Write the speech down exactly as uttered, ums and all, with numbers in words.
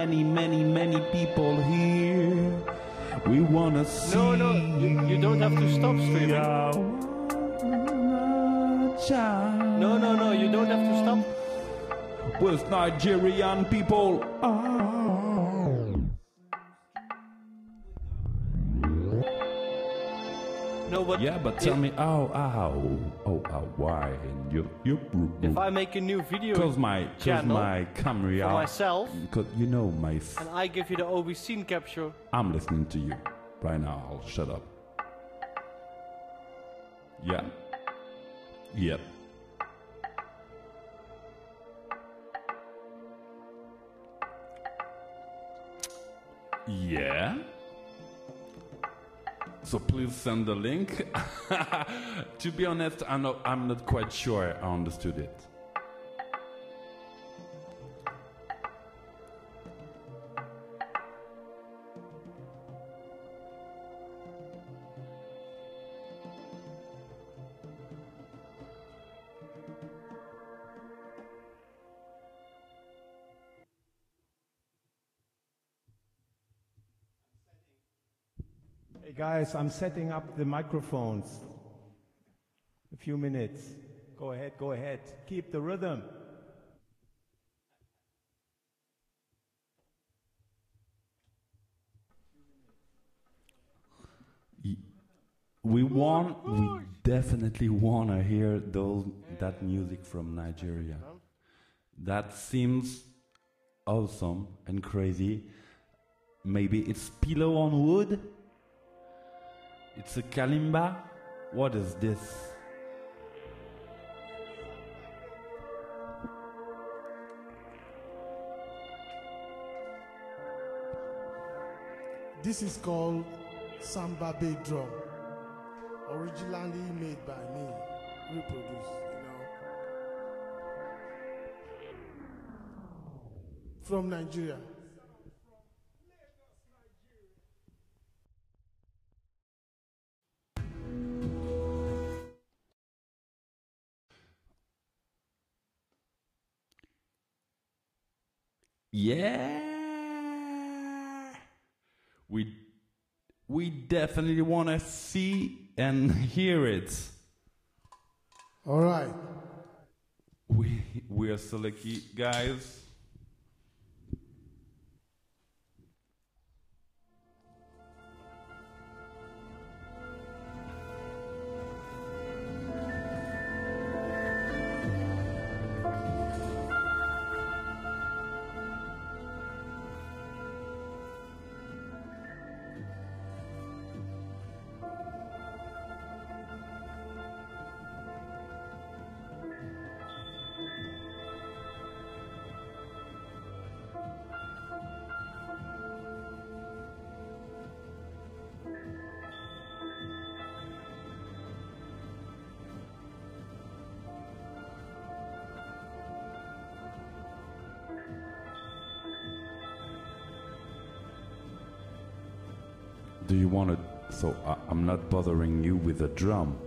many, many, many people here. We wanna see. No, no, you, you don't have to stop streaming. No, no, no, you don't have to stop. With Nigerian people. Oh. No, but yeah, but tell me, oh, oh, oh, oh, why? You, you. If I make a new video cause my, channel cause my camera for myself, cause you know my. F and I give you the O B scene capture. I'm listening to you right now. I'll shut up. Yeah. Yep. Yeah. So please send the link. To be honest, I'm not, I'm not quite sure I understood it. Hey guys, I'm setting up the microphones. A few minutes. Go ahead, go ahead. Keep the rhythm. We want, we definitely want to hear those, that music from Nigeria. That seems awesome and crazy. Maybe it's Pillow on Wood? It's a kalimba? What is this? This is called Samba Bay Drum. Originally made by me, reproduced, you know. From Nigeria. Yeah, we we definitely want to see and hear it. All right. We we are so lucky, guys. Do you want to? So I, I'm not bothering you with a drum.